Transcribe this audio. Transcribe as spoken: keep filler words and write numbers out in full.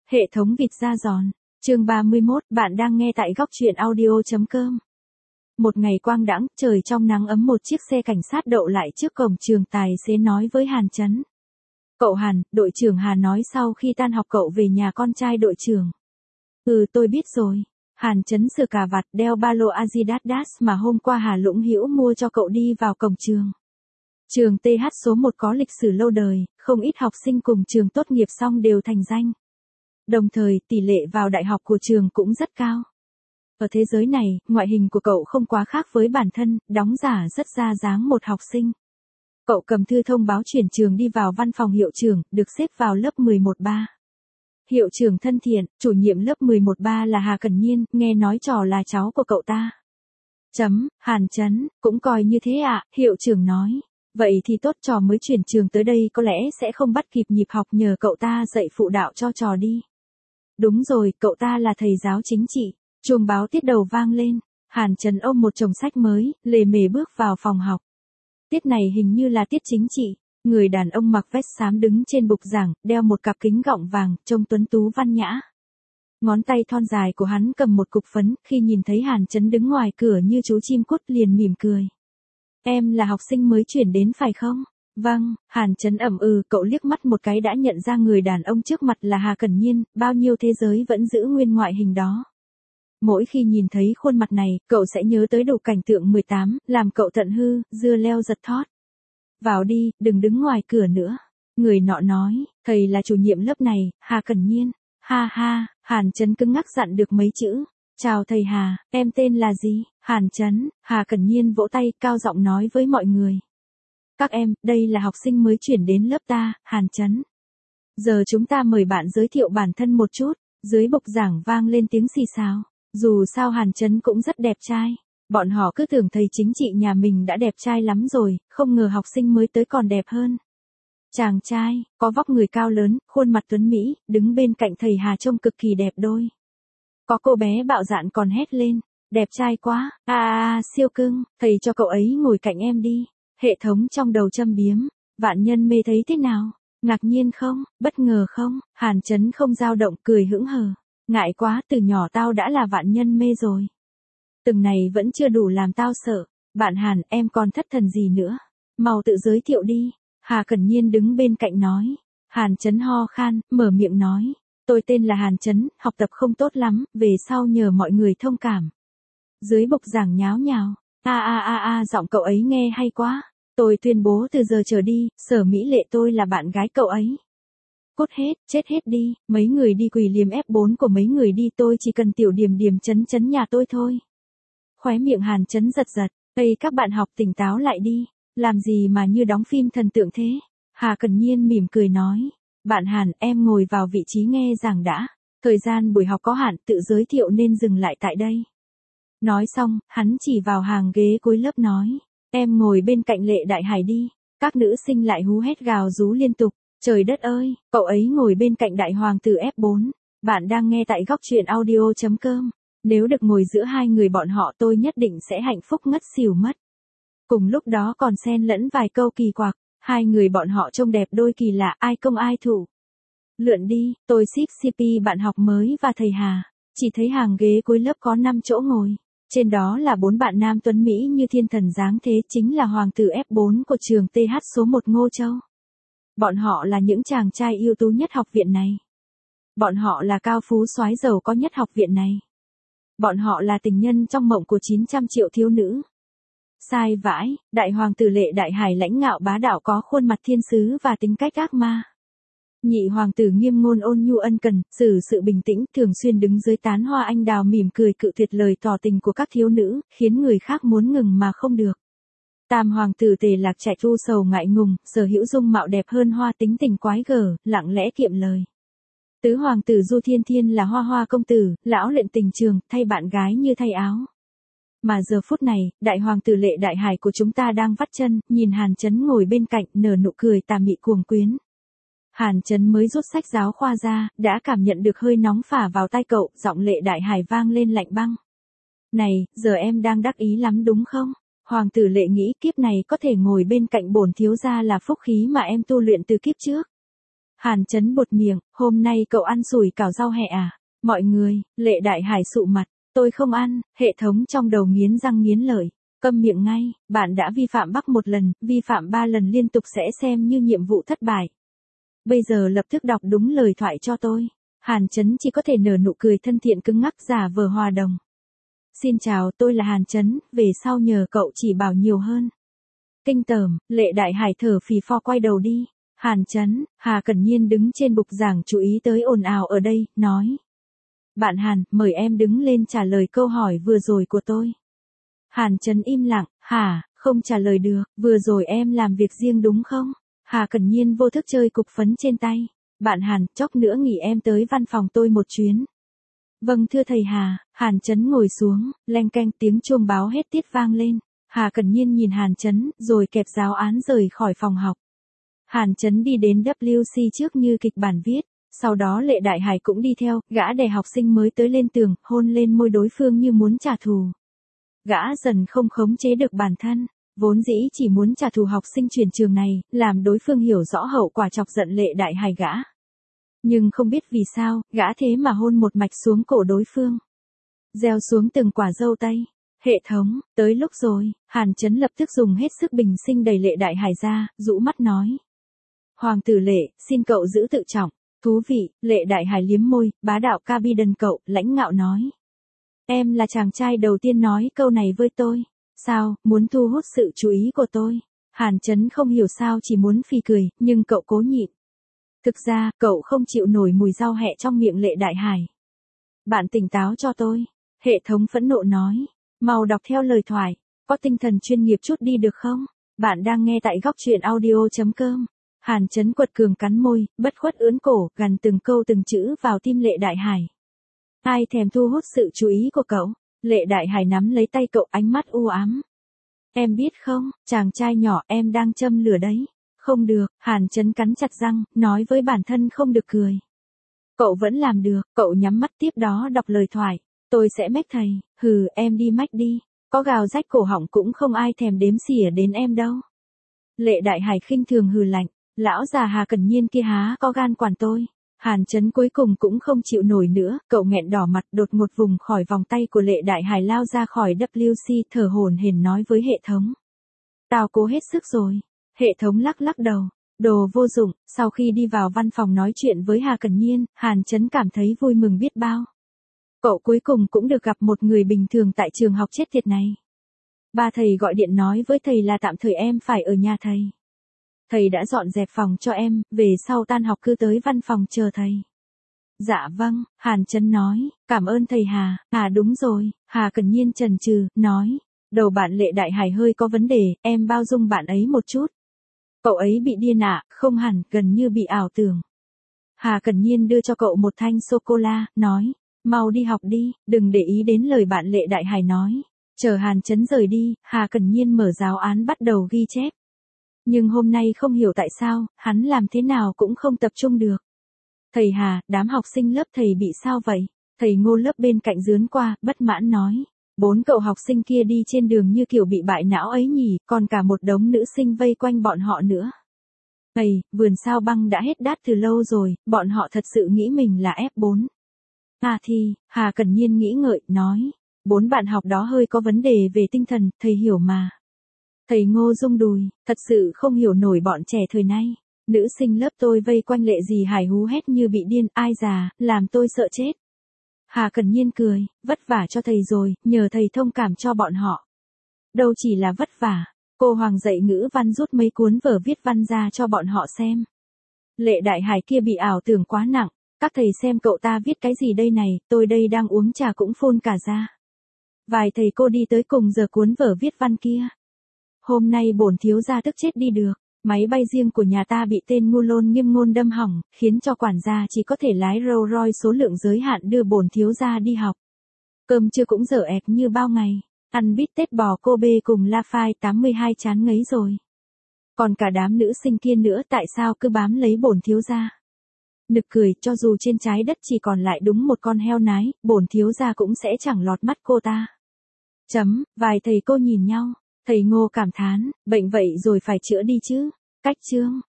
Hệ thống vịt da giòn. Chương ba mươi mốt, bạn đang nghe tại góc truyện audio chấm com. Một ngày quang đãng, trời trong nắng ấm, một chiếc xe cảnh sát đậu lại trước cổng trường. Tài xế nói với Hàn Chấn. Cậu Hàn, đội trưởng Hà nói sau khi tan học cậu về nhà con trai đội trưởng. Ừ, tôi biết rồi. Hàn Chấn sửa cà vạt, đeo ba lô Adidas mà hôm qua Hà Lũng Hữu mua cho cậu đi vào cổng trường. Trường tê hát số một có lịch sử lâu đời, không ít học sinh cùng trường tốt nghiệp xong đều thành danh. Đồng thời, tỷ lệ vào đại học của trường cũng rất cao. Ở thế giới này, ngoại hình của cậu không quá khác với bản thân, đóng giả rất ra dáng một học sinh. Cậu cầm thư thông báo chuyển trường đi vào văn phòng hiệu trưởng, được xếp vào lớp mười một ba. Hiệu trưởng thân thiện, chủ nhiệm lớp mười một ba là Hà Cẩn Nhiên, nghe nói trò là cháu của cậu ta. Chấm, Hàn Chấn, cũng coi như thế ạ, hiệu trưởng nói. Vậy thì tốt, trò mới chuyển trường tới đây có lẽ sẽ không bắt kịp nhịp học, nhờ cậu ta dạy phụ đạo cho trò đi. Đúng rồi, cậu ta là thầy giáo chính trị. Chuông báo tiết đầu vang lên. Hàn Chấn ôm một chồng sách mới, lề mề bước vào phòng học. Tiết này hình như là tiết chính trị. Người đàn ông mặc vest xám đứng trên bục giảng, đeo một cặp kính gọng vàng, trông tuấn tú văn nhã. Ngón tay thon dài của hắn cầm một cục phấn, khi nhìn thấy Hàn Chấn đứng ngoài cửa như chú chim cút liền mỉm cười. Em là học sinh mới chuyển đến phải không? Vâng, Hàn Chấn ậm ừ, cậu liếc mắt một cái đã nhận ra người đàn ông trước mặt là Hà Cẩn Nhiên, bao nhiêu thế giới vẫn giữ nguyên ngoại hình đó. Mỗi khi nhìn thấy khuôn mặt này, cậu sẽ nhớ tới đủ cảnh tượng mười tám, làm cậu thận hư, dưa leo giật thót. Vào đi, đừng đứng ngoài cửa nữa. Người nọ nói, thầy là chủ nhiệm lớp này, Hà Cẩn Nhiên. Ha ha, Hàn Chấn cứng ngắc dặn được mấy chữ. Chào thầy Hà, em tên là gì? Hàn Chấn. Hà Cẩn Nhiên vỗ tay, cao giọng nói với mọi người. Các em, đây là học sinh mới chuyển đến lớp ta, Hàn Chấn. Giờ chúng ta mời bạn giới thiệu bản thân một chút. Dưới bục giảng vang lên tiếng xì xào. Dù sao Hàn Chấn cũng rất đẹp trai. Bọn họ cứ tưởng thầy chính trị nhà mình đã đẹp trai lắm rồi, không ngờ học sinh mới tới còn đẹp hơn. Chàng trai, có vóc người cao lớn, khuôn mặt tuấn mỹ, đứng bên cạnh thầy Hà trông cực kỳ đẹp đôi. Có cô bé bạo dạn còn hét lên, đẹp trai quá, a a a siêu cưng, thầy cho cậu ấy ngồi cạnh em đi. Hệ thống trong đầu châm biếm, vạn nhân mê thấy thế nào? Ngạc nhiên không, bất ngờ không? Hàn Chấn không dao động, cười hững hờ. Ngại quá, từ nhỏ tao đã là vạn nhân mê rồi. Từng này vẫn chưa đủ làm tao sợ. Bạn Hàn, em còn thất thần gì nữa? Mau tự giới thiệu đi. Hà Cẩn Nhiên đứng bên cạnh nói. Hàn Chấn ho khan, mở miệng nói. Tôi tên là Hàn Chấn, học tập không tốt lắm, về sau nhờ mọi người thông cảm. Dưới bục giảng nháo nhào. A a a a, giọng cậu ấy nghe hay quá. Tôi tuyên bố từ giờ trở đi, Sở Mỹ Lệ tôi là bạn gái cậu ấy. Cút hết, chết hết đi, mấy người đi quỳ liếm ép bốn của mấy người đi, tôi chỉ cần tiểu điểm điểm chấn chấn nhà tôi thôi. Khóe miệng Hàn Chấn giật giật, Ây các bạn học tỉnh táo lại đi, làm gì mà như đóng phim thần tượng thế. Hà Cẩn Nhiên mỉm cười nói, bạn Hàn em ngồi vào vị trí nghe giảng đã, thời gian buổi học có hạn, tự giới thiệu nên dừng lại tại đây. Nói xong, hắn chỉ vào hàng ghế cuối lớp nói, em ngồi bên cạnh Lệ Đại Hải đi. Các nữ sinh lại hú hét gào rú liên tục, trời đất ơi, cậu ấy ngồi bên cạnh đại hoàng tử ép bốn. Bạn đang nghe tại góc truyện audio chấm com. Nếu được ngồi giữa hai người bọn họ tôi nhất định sẽ hạnh phúc ngất xỉu mất. Cùng lúc đó còn xen lẫn vài câu kỳ quặc, hai người bọn họ trông đẹp đôi kỳ lạ, ai công ai thủ. Lượn đi, tôi ship xê pê bạn học mới và thầy Hà, chỉ thấy hàng ghế cuối lớp có năm chỗ ngồi. Trên đó là bốn bạn nam tuấn Mỹ như thiên thần dáng thế, chính là hoàng tử ép bốn của trường tê hát số một Ngô Châu. Bọn họ là những chàng trai ưu tú nhất học viện này. Bọn họ là cao phú soái giàu có nhất học viện này. Bọn họ là tình nhân trong mộng của chín trăm triệu thiếu nữ. Sai vãi, đại hoàng tử Lệ Đại Hải lãnh ngạo bá đạo, có khuôn mặt thiên sứ và tính cách ác ma. Nhị hoàng tử nghiêm ngôn ôn nhu ân cần, xử sự bình tĩnh, thường xuyên đứng dưới tán hoa anh đào mỉm cười cự tuyệt lời tỏ tình của các thiếu nữ, khiến người khác muốn ngừng mà không được. Tam hoàng tử Tề Lạc Trạch u sầu ngại ngùng, sở hữu dung mạo đẹp hơn hoa, tính tình quái gở, lặng lẽ kiệm lời. Tứ hoàng tử Du Thiên Thiên là hoa hoa công tử, lão luyện tình trường, thay bạn gái như thay áo. Mà giờ phút này, đại hoàng tử Lệ Đại Hải của chúng ta đang vắt chân, nhìn Hàn Chấn ngồi bên cạnh, nở nụ cười tà mị cuồng quyến. Hàn Chấn mới rút sách giáo khoa ra, đã cảm nhận được hơi nóng phả vào tai cậu, giọng Lệ Đại Hải vang lên lạnh băng. Này, giờ em đang đắc ý lắm đúng không? Hoàng tử Lệ nghĩ kiếp này có thể ngồi bên cạnh bổn thiếu gia là phúc khí mà em tu luyện từ kiếp trước. Hàn Chấn buột miệng, hôm nay cậu ăn sủi cảo rau hẹ à? Mọi người, Lệ Đại Hải sụ mặt, tôi không ăn, hệ thống trong đầu nghiến răng nghiến lợi. Câm miệng ngay, bạn đã vi phạm Bắc một lần, vi phạm ba lần liên tục sẽ xem như nhiệm vụ thất bại. Bây giờ lập tức đọc đúng lời thoại cho tôi. Hàn Chấn chỉ có thể nở nụ cười thân thiện cứng ngắc giả vờ hòa đồng. Xin chào, tôi là Hàn Chấn, về sau nhờ cậu chỉ bảo nhiều hơn. Kinh tởm, Lệ Đại Hải thở phì phò quay đầu đi. Hàn Chấn, Hà Cẩn Nhiên đứng trên bục giảng chú ý tới ồn ào ở đây, nói. Bạn Hàn, mời em đứng lên trả lời câu hỏi vừa rồi của tôi. Hàn Chấn im lặng, hả, không trả lời được, vừa rồi em làm việc riêng đúng không? Hà Cẩn Nhiên vô thức chơi cục phấn trên tay. Bạn Hàn, chốc nữa nghỉ em tới văn phòng tôi một chuyến. Vâng thưa thầy Hà. Hàn Chấn ngồi xuống, leng keng tiếng chuông báo hết tiết vang lên. Hà Cẩn Nhiên nhìn Hàn Chấn, rồi kẹp giáo án rời khỏi phòng học. Hàn Chấn đi đến W C trước như kịch bản viết, sau đó Lệ Đại Hải cũng đi theo, gã đè học sinh mới tới lên tường, hôn lên môi đối phương như muốn trả thù. Gã dần không khống chế được bản thân, vốn dĩ chỉ muốn trả thù học sinh chuyển trường này, làm đối phương hiểu rõ hậu quả chọc giận Lệ Đại Hải gã. Nhưng không biết vì sao, gã thế mà hôn một mạch xuống cổ đối phương. Gieo xuống từng quả dâu tây. Hệ thống, tới lúc rồi. Hàn Chấn lập tức dùng hết sức bình sinh đẩy Lệ Đại Hải ra, rũ mắt nói. Hoàng tử Lệ, xin cậu giữ tự trọng. Thú vị, Lệ Đại Hải liếm môi, bá đạo ca bi đần cậu, lãnh ngạo nói. Em là chàng trai đầu tiên nói câu này với tôi. Sao, muốn thu hút sự chú ý của tôi? Hàn Chấn không hiểu sao chỉ muốn phì cười, nhưng cậu cố nhịn. Thực ra, cậu không chịu nổi mùi rau hẹ trong miệng Lệ Đại Hải. Bạn tỉnh táo cho tôi. Hệ thống phẫn nộ nói. Mau đọc theo lời thoại. Có tinh thần chuyên nghiệp chút đi được không? Bạn đang nghe tại góc truyện audio chấm com. Hàn Chấn quật cường cắn môi, bất khuất ưỡn cổ, gằn từng câu từng chữ vào tim Lệ Đại Hải. Ai thèm thu hút sự chú ý của cậu? Lệ Đại Hải nắm lấy tay cậu, ánh mắt u ám. Em biết không, chàng trai nhỏ, em đang châm lửa đấy. Không được, Hàn Chấn cắn chặt răng, nói với bản thân không được cười. Cậu vẫn làm được, cậu nhắm mắt tiếp đó đọc lời thoại. Tôi sẽ mách thầy, hừ, em đi mách đi. Có gào rách cổ họng cũng không ai thèm đếm xỉa đến em đâu. Lệ Đại Hải khinh thường hừ lạnh. Lão già Hà Cẩn Nhiên kia há có gan quản tôi. Hàn Chấn cuối cùng cũng không chịu nổi nữa, cậu nghẹn đỏ mặt đột ngột vùng khỏi vòng tay của Lệ Đại Hải lao ra khỏi W C thở hổn hển nói với hệ thống. Tao cố hết sức rồi. Hệ thống lắc lắc đầu. Đồ vô dụng, sau khi đi vào văn phòng nói chuyện với Hà Cẩn Nhiên, Hàn Chấn cảm thấy vui mừng biết bao. Cậu cuối cùng cũng được gặp một người bình thường tại trường học chết tiệt này. Ba thầy gọi điện nói với thầy là tạm thời em phải ở nhà thầy. Thầy đã dọn dẹp phòng cho em, về sau tan học cứ tới văn phòng chờ thầy. Dạ vâng, Hàn Chấn nói, cảm ơn thầy Hà. À đúng rồi, Hà Cẩn Nhiên chần chừ, nói. Đầu bạn Lệ Đại Hải hơi có vấn đề, em bao dung bạn ấy một chút. Cậu ấy bị điên ạ, à, không hẳn, gần như bị ảo tưởng. Hà Cẩn Nhiên đưa cho cậu một thanh sô-cô-la, nói. Mau đi học đi, đừng để ý đến lời bạn Lệ Đại Hải nói. Chờ Hàn Chấn rời đi, Hà Cẩn Nhiên mở giáo án bắt đầu ghi chép. Nhưng hôm nay không hiểu tại sao, hắn làm thế nào cũng không tập trung được. Thầy Hà, đám học sinh lớp thầy bị sao vậy? Thầy Ngô lớp bên cạnh dướn qua, bất mãn nói. Bốn cậu học sinh kia đi trên đường như kiểu bị bại não ấy nhỉ, còn cả một đống nữ sinh vây quanh bọn họ nữa. Thầy, vườn sao băng đã hết đát từ lâu rồi, bọn họ thật sự nghĩ mình là ép bốn. À thì, Hà Cẩn Nhiên nghĩ ngợi, nói. Bốn bạn học đó hơi có vấn đề về tinh thần, thầy hiểu mà. Thầy Ngô rung đùi, thật sự không hiểu nổi bọn trẻ thời nay. Nữ sinh lớp tôi vây quanh Lệ Dì Hải hú hét như bị điên, ai già, làm tôi sợ chết. Hà Cẩn Nhiên cười, vất vả cho thầy rồi, nhờ thầy thông cảm cho bọn họ. Đâu chỉ là vất vả, cô Hoàng dạy ngữ văn rút mấy cuốn vở viết văn ra cho bọn họ xem. Lệ Đại Hải kia bị ảo tưởng quá nặng, các thầy xem cậu ta viết cái gì đây này, tôi đây đang uống trà cũng phun cả ra. Vài thầy cô đi tới cùng giờ cuốn vở viết văn kia. Hôm nay bổn thiếu gia tức chết đi được, máy bay riêng của nhà ta bị tên ngu lôn Nghiêm Ngôn đâm hỏng, khiến cho quản gia chỉ có thể lái Rolls Royce số lượng giới hạn đưa bổn thiếu gia đi học. Cơm trưa cũng dở ẹc như bao ngày, ăn bít tết bò Kobe cùng La Phai tám mươi hai chán ngấy rồi. Còn cả đám nữ sinh kia nữa tại sao cứ bám lấy bổn thiếu gia? Nực cười, cho dù trên trái đất chỉ còn lại đúng một con heo nái, bổn thiếu gia cũng sẽ chẳng lọt mắt cô ta. Chấm, vài thầy cô nhìn nhau. Thầy Ngô cảm thán, bệnh vậy rồi phải chữa đi chứ. Cách chương,